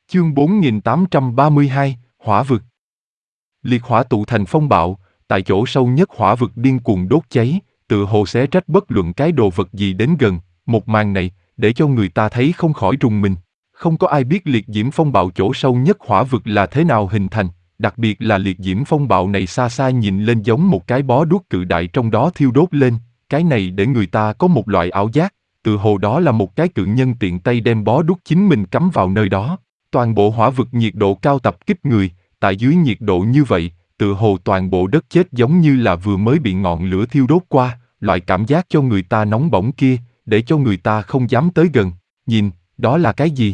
Chương 4832, Hỏa vực. Liệt hỏa tụ thành phong bạo, tại chỗ sâu nhất hỏa vực điên cuồng đốt cháy, tựa hồ xé rách bất luận cái đồ vật gì đến gần. Một màn này, để cho người ta thấy không khỏi rùng mình. Không có ai biết liệt diễm phong bạo chỗ sâu nhất hỏa vực là thế nào hình thành, đặc biệt là liệt diễm phong bạo này xa xa nhìn lên giống một cái bó đuốc cự đại trong đó thiêu đốt lên. Cái này để người ta có một loại ảo giác, tựa hồ đó là một cái cự nhân tiện tay đem bó đuốc chính mình cắm vào nơi đó. Toàn bộ hỏa vực nhiệt độ cao tập kích người, tại dưới nhiệt độ như vậy, tựa hồ toàn bộ đất chết giống như là vừa mới bị ngọn lửa thiêu đốt qua, loại cảm giác cho người ta nóng bỏng kia, để cho người ta không dám tới gần. Nhìn, đó là cái gì?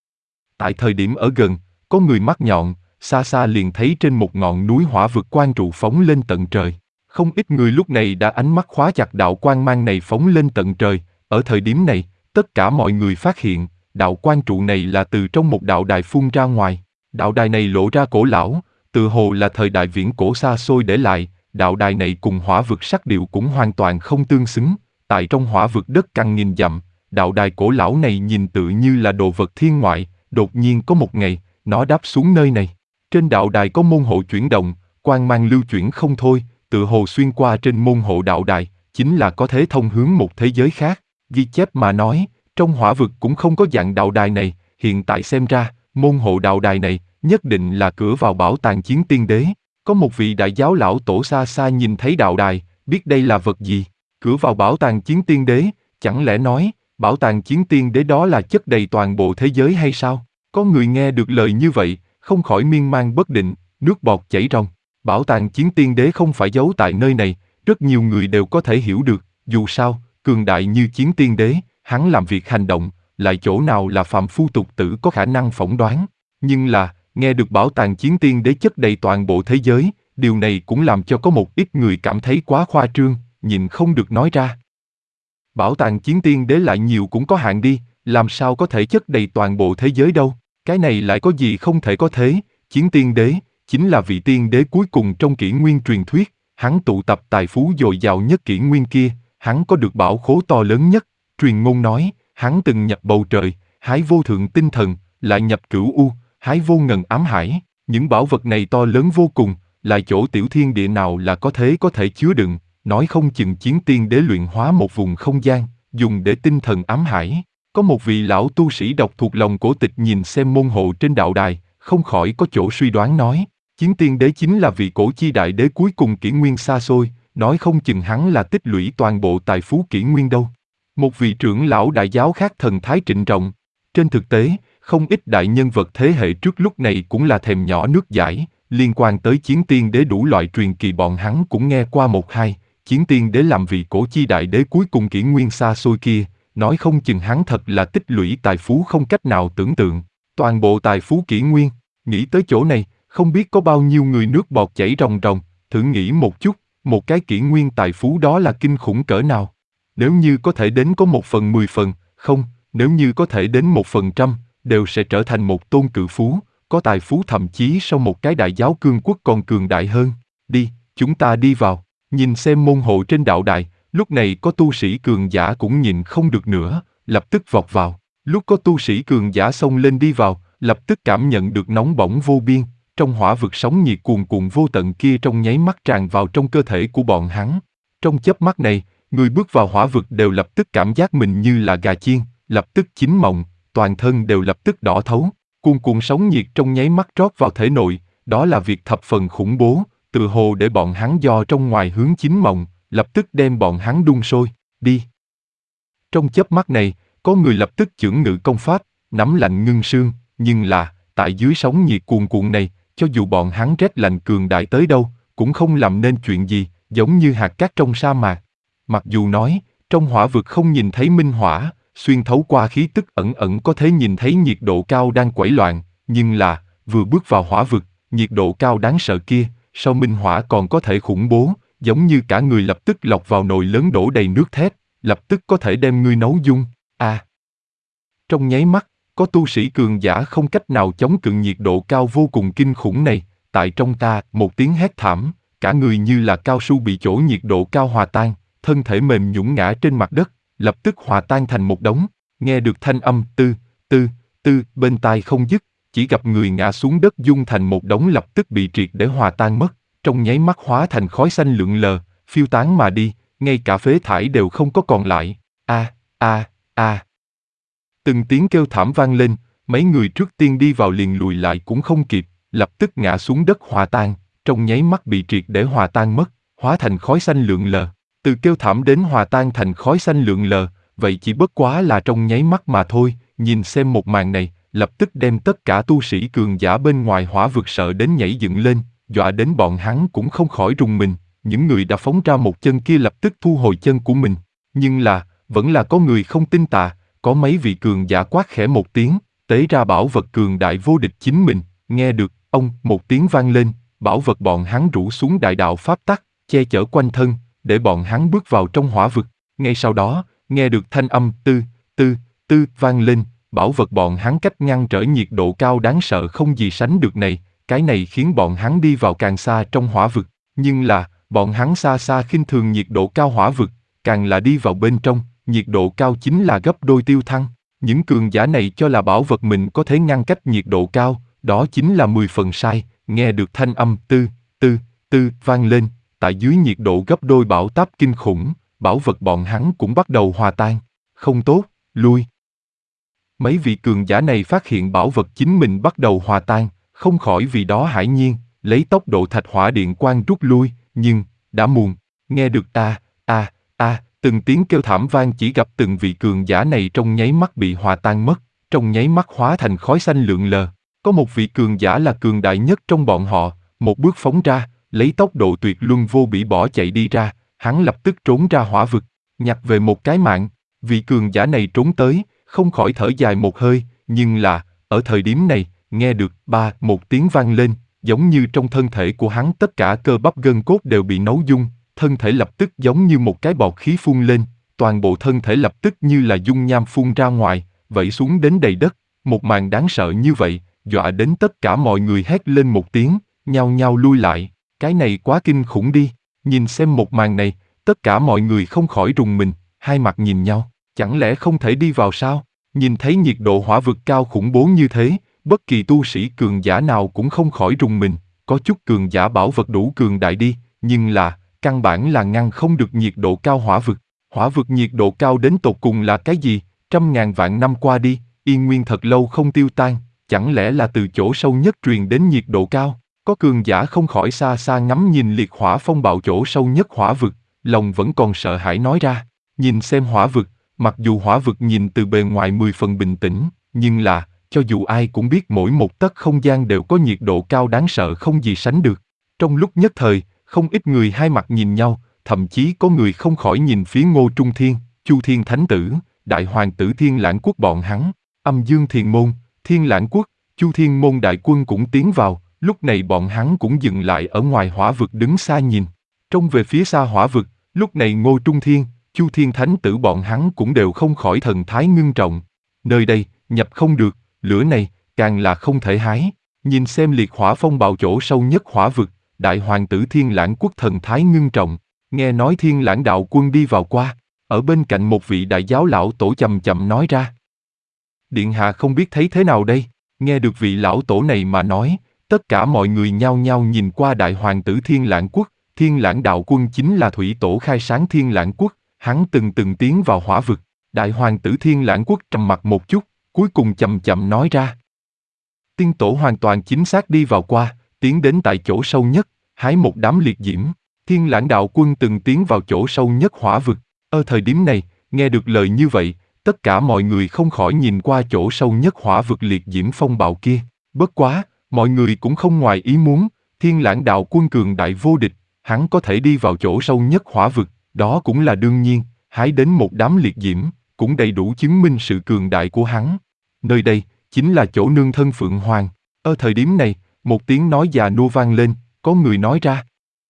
Tại thời điểm ở gần, có người mắt nhọn, xa xa liền thấy trên một ngọn núi hỏa vực quang trụ phóng lên tận trời. Không ít người lúc này đã ánh mắt khóa chặt đạo quang mang này phóng lên tận trời. Ở thời điểm này, tất cả mọi người phát hiện, đạo quang trụ này là từ trong một đạo đài phun ra ngoài. Đạo đài này lộ ra cổ lão, tự hồ là thời đại viễn cổ xa xôi để lại. Đạo đài này cùng hỏa vực sắc điệu cũng hoàn toàn không tương xứng. Tại trong hỏa vực đất cằn nghìn dặm, đạo đài cổ lão này nhìn tự như là đồ vật thiên ngoại. Đột nhiên có một ngày, nó đáp xuống nơi này. Trên đạo đài có môn hộ chuyển động, quang mang lưu chuyển không thôi, tự hồ xuyên qua trên môn hộ đạo đài, chính là có thể thông hướng một thế giới khác. Ghi chép mà nói, trong hỏa vực cũng không có dạng đạo đài này, hiện tại xem ra, môn hộ đạo đài này, nhất định là cửa vào bảo tàng chiến tiên đế. Có một vị đại giáo lão tổ xa xa nhìn thấy đạo đài, biết đây là vật gì. Cửa vào bảo tàng chiến tiên đế, chẳng lẽ nói, bảo tàng chiến tiên đế đó là chất đầy toàn bộ thế giới hay sao? Có người nghe được lời như vậy, không khỏi miên man bất định, nước bọt chảy ròng. Bảo tàng chiến tiên đế không phải giấu tại nơi này, rất nhiều người đều có thể hiểu được, dù sao, cường đại như chiến tiên đế, hắn làm việc hành động, lại chỗ nào là phàm phu tục tử có khả năng phỏng đoán. Nhưng là, nghe được bảo tàng chiến tiên đế chất đầy toàn bộ thế giới, điều này cũng làm cho có một ít người cảm thấy quá khoa trương, nhìn không được nói ra. Bảo tàng chiến tiên đế lại nhiều cũng có hạn đi, làm sao có thể chất đầy toàn bộ thế giới đâu, cái này lại có gì không thể có thế. Chiến tiên đế, chính là vị tiên đế cuối cùng trong kỷ nguyên truyền thuyết, hắn tụ tập tài phú dồi dào nhất kỷ nguyên kia, hắn có được bảo khố to lớn nhất, truyền ngôn nói, hắn từng nhập bầu trời, hái vô thượng tinh thần, lại nhập cửu u, hái vô ngần ám hải, những bảo vật này to lớn vô cùng, lại chỗ tiểu thiên địa nào là có thể chứa đựng, nói không chừng chiến tiên đế luyện hóa một vùng không gian, dùng để tinh thần ám hải. Có một vị lão tu sĩ đọc thuộc lòng cổ tịch nhìn xem môn hộ trên đạo đài, không khỏi có chỗ suy đoán nói, chiến tiên đế chính là vị cổ chi đại đế cuối cùng kỷ nguyên xa xôi, nói không chừng hắn là tích lũy toàn bộ tài phú kỷ nguyên đâu. Một vị trưởng lão đại giáo khác thần thái trịnh trọng. Trên thực tế, không ít đại nhân vật thế hệ trước lúc này cũng là thèm nhỏ nước dãi, liên quan tới chiến tiên đế đủ loại truyền kỳ bọn hắn cũng nghe qua một hai, chiến tiên đế làm vị cổ chi đại đế cuối cùng kỷ nguyên xa xôi kia, nói không chừng hắn thật là tích lũy tài phú không cách nào tưởng tượng, toàn bộ tài phú kỷ nguyên. Nghĩ tới chỗ này, không biết có bao nhiêu người nước bọt chảy ròng ròng, thử nghĩ một chút, một cái kỷ nguyên tài phú đó là kinh khủng cỡ nào. Nếu như có thể đến có 1/10, không, nếu như có thể đến 1%, đều sẽ trở thành một tôn cự phú, có tài phú thậm chí so một cái đại giáo cương quốc còn cường đại hơn. Đi, chúng ta đi vào, nhìn xem môn hộ trên đạo đài, lúc này có tu sĩ cường giả cũng nhìn không được nữa, lập tức vọt vào. Lúc có tu sĩ cường giả xông lên đi vào, lập tức cảm nhận được nóng bỏng vô biên, trong hỏa vực sóng nhiệt cuồn cuộn vô tận kia trong nháy mắt tràn vào trong cơ thể của bọn hắn. Trong chớp mắt này, người bước vào hỏa vực đều lập tức cảm giác mình như là gà chiên, lập tức chín mọng, toàn thân đều lập tức đỏ thấu, cuồn cuộn sóng nhiệt trong nháy mắt trót vào thể nội, đó là việc thập phần khủng bố, tự hồ để bọn hắn do trong ngoài hướng chín mọng, lập tức đem bọn hắn đun sôi, đi. Trong chớp mắt này, có người lập tức chưởng ngự công pháp, nắm lạnh ngưng xương, nhưng là, tại dưới sóng nhiệt cuồn cuộn này, cho dù bọn hắn rét lạnh cường đại tới đâu, cũng không làm nên chuyện gì, giống như hạt cát trong sa mạc. Mặc dù nói, trong hỏa vực không nhìn thấy minh hỏa, xuyên thấu qua khí tức ẩn ẩn có thể nhìn thấy nhiệt độ cao đang quẩy loạn, nhưng là, vừa bước vào hỏa vực, nhiệt độ cao đáng sợ kia, sau minh hỏa còn có thể khủng bố, giống như cả người lập tức lọc vào nồi lớn đổ đầy nước thép, lập tức có thể đem ngươi nấu dung. Trong nháy mắt, có tu sĩ cường giả không cách nào chống cự nhiệt độ cao vô cùng kinh khủng này, tại trong ta, một tiếng hét thảm, cả người như là cao su bị chỗ nhiệt độ cao hòa tan, thân thể mềm nhũn ngã trên mặt đất, lập tức hòa tan thành một đống, nghe được thanh âm tư bên tai không dứt, chỉ gặp người ngã xuống đất dung thành một đống lập tức bị triệt để hòa tan mất, trong nháy mắt hóa thành khói xanh lượn lờ, phiêu tán mà đi, ngay cả phế thải đều không có còn lại. A, a, a. Từng tiếng kêu thảm vang lên, mấy người trước tiên đi vào liền lùi lại cũng không kịp, lập tức ngã xuống đất hòa tan, trong nháy mắt bị triệt để hòa tan mất, hóa thành khói xanh lượn lờ. Từ kêu thảm đến hòa tan thành khói xanh lượn lờ, vậy chỉ bất quá là trong nháy mắt mà thôi. Nhìn xem một màn này, lập tức đem tất cả tu sĩ cường giả bên ngoài hỏa vực sợ đến nhảy dựng lên, dọa đến bọn hắn cũng không khỏi rùng mình. Những người đã phóng ra một chân kia lập tức thu hồi chân của mình. Nhưng là, vẫn là có người không tin tà, có mấy vị cường giả quát khẽ một tiếng, tế ra bảo vật cường đại vô địch chính mình. Nghe được, ông, một tiếng vang lên, bảo vật bọn hắn rủ xuống đại đạo pháp tắc, che chở quanh thân, để bọn hắn bước vào trong hỏa vực. Ngay sau đó, nghe được thanh âm tư, tư, tư vang lên, bảo vật bọn hắn cách ngăn trở nhiệt độ cao đáng sợ không gì sánh được này, cái này khiến bọn hắn đi vào càng xa trong hỏa vực. Nhưng là, bọn hắn xa xa khinh thường nhiệt độ cao hỏa vực, càng là đi vào bên trong, nhiệt độ cao chính là gấp đôi tiêu thăng. Những cường giả này cho là bảo vật mình có thể ngăn cách nhiệt độ cao, đó chính là 10 phần sai. Nghe được thanh âm tư, tư, tư vang lên, tại dưới nhiệt độ gấp đôi bão táp kinh khủng, bảo vật bọn hắn cũng bắt đầu hòa tan. Không tốt, lui. Mấy vị cường giả này phát hiện bảo vật chính mình bắt đầu hòa tan, không khỏi vì đó hãi nhiên, lấy tốc độ thạch hỏa điện quang rút lui, nhưng, đã muộn. Nghe được từng tiếng kêu thảm vang, chỉ gặp từng vị cường giả này trong nháy mắt bị hòa tan mất, trong nháy mắt hóa thành khói xanh lượn lờ. Có một vị cường giả là cường đại nhất trong bọn họ, một bước phóng ra, lấy tốc độ tuyệt luân vô bỉ bỏ chạy đi ra, hắn lập tức trốn ra hỏa vực, nhặt về một cái mạng. Vị cường giả này trốn tới, không khỏi thở dài một hơi, nhưng là, ở thời điểm này, nghe được một tiếng vang lên, giống như trong thân thể của hắn tất cả cơ bắp gân cốt đều bị nấu dung, thân thể lập tức giống như một cái bọt khí phun lên, toàn bộ thân thể lập tức như là dung nham phun ra ngoài, vẩy xuống đến đầy đất. Một màn đáng sợ như vậy, dọa đến tất cả mọi người hét lên một tiếng, nhao nhao lui lại. Cái này quá kinh khủng đi. Nhìn xem một màn này, tất cả mọi người không khỏi rùng mình, hai mặt nhìn nhau, chẳng lẽ không thể đi vào sao? Nhìn thấy nhiệt độ hỏa vực cao khủng bố như thế, bất kỳ tu sĩ cường giả nào cũng không khỏi rùng mình. Có chút cường giả bảo vật đủ cường đại đi, nhưng là, căn bản là ngăn không được nhiệt độ cao hỏa vực. Hỏa vực nhiệt độ cao đến tột cùng là cái gì? Trăm ngàn vạn năm qua đi, yên nguyên thật lâu không tiêu tan, chẳng lẽ là từ chỗ sâu nhất truyền đến nhiệt độ cao? Có cường giả không khỏi xa xa ngắm nhìn liệt hỏa phong bạo chỗ sâu nhất hỏa vực, lòng vẫn còn sợ hãi nói ra. Nhìn xem hỏa vực, mặc dù hỏa vực nhìn từ bề ngoài 10 phần bình tĩnh, nhưng là, cho dù ai cũng biết mỗi một tấc không gian đều có nhiệt độ cao đáng sợ không gì sánh được. Trong lúc nhất thời, không ít người hai mặt nhìn nhau, thậm chí có người không khỏi nhìn phía Ngô Trung Thiên, Chu Thiên Thánh Tử, Đại Hoàng tử Thiên Lãng Quốc bọn hắn, Âm Dương Thiền Môn, Thiên Lãng Quốc, Chu Thiên Môn đại quân cũng tiến vào, lúc này bọn hắn cũng dừng lại ở ngoài hỏa vực đứng xa nhìn. Trông về phía xa hỏa vực, lúc này Ngô Trung Thiên, Chu Thiên Thánh Tử bọn hắn cũng đều không khỏi thần thái ngưng trọng. Nơi đây, nhập không được, lửa này, càng là không thể hái. Nhìn xem liệt hỏa phong bạo chỗ sâu nhất hỏa vực, Đại Hoàng tử Thiên Lãng Quốc thần thái ngưng trọng, nghe nói Thiên Lãng đạo quân đi vào qua, ở bên cạnh một vị đại giáo lão tổ chậm chậm nói ra. Điện hạ không biết thấy thế nào đây? Nghe được vị lão tổ này mà nói, tất cả mọi người nhao nhao nhìn qua Đại Hoàng tử Thiên Lãng Quốc. Thiên Lãng đạo quân chính là thủy tổ khai sáng Thiên Lãng Quốc, hắn từng tiến vào hỏa vực. Đại Hoàng tử Thiên Lãng Quốc trầm mặc một chút, cuối cùng chậm chậm nói ra. Tiên tổ hoàn toàn chính xác đi vào qua, tiến đến tại chỗ sâu nhất, hái một đám liệt diễm. Thiên Lãng đạo quân từng tiến vào chỗ sâu nhất hỏa vực. Ở thời điểm này, nghe được lời như vậy, tất cả mọi người không khỏi nhìn qua chỗ sâu nhất hỏa vực liệt diễm phong bạo kia. Bất quá, mọi người cũng không ngoài ý muốn, Thiên Lãng đạo quân cường đại vô địch, hắn có thể đi vào chỗ sâu nhất hỏa vực, đó cũng là đương nhiên, hái đến một đám liệt diễm, cũng đầy đủ chứng minh sự cường đại của hắn. Nơi đây, chính là chỗ nương thân Phượng Hoàng. Ở thời điểm này, một tiếng nói già nua vang lên, có người nói ra.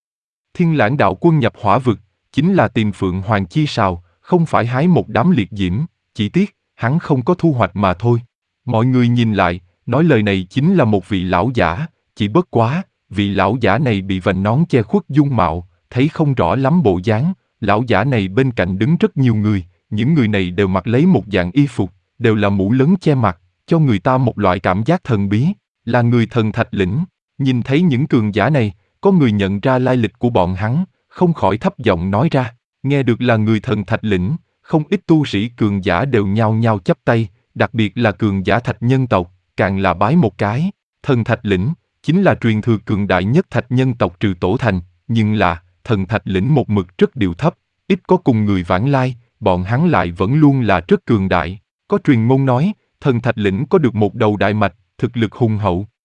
Thiên Lãng đạo quân nhập hỏa vực, chính là tìm Phượng Hoàng chi sào, không phải hái một đám liệt diễm, chỉ tiếc, hắn không có thu hoạch mà thôi. Mọi người nhìn lại, nói lời này chính là một vị lão giả, chỉ bất quá, vị lão giả này bị vành nón che khuất dung mạo, thấy không rõ lắm bộ dáng. Lão giả này bên cạnh đứng rất nhiều người, những người này đều mặc lấy một dạng y phục, đều là mũ lớn che mặt, cho người ta một loại cảm giác thần bí, là người thần thạch lĩnh. Nhìn thấy những cường giả này, có người nhận ra lai lịch của bọn hắn, không khỏi thấp giọng nói ra. Nghe được là người thần thạch lĩnh, không ít tu sĩ cường giả đều nhao nhao chắp tay, đặc biệt là cường giả thạch nhân tộc, càng là bái một cái. Thần thạch lĩnh chính là truyền thừa cường đại nhất thạch nhân tộc trừ tổ thành, nhưng là thần thạch lĩnh một mực rất điệu thấp, ít có cùng người vãng lai, bọn hắn lại vẫn luôn là rất cường đại. Có truyền môn nói, thần thạch lĩnh có được một đầu đại mạch, thực lực hùng hậu,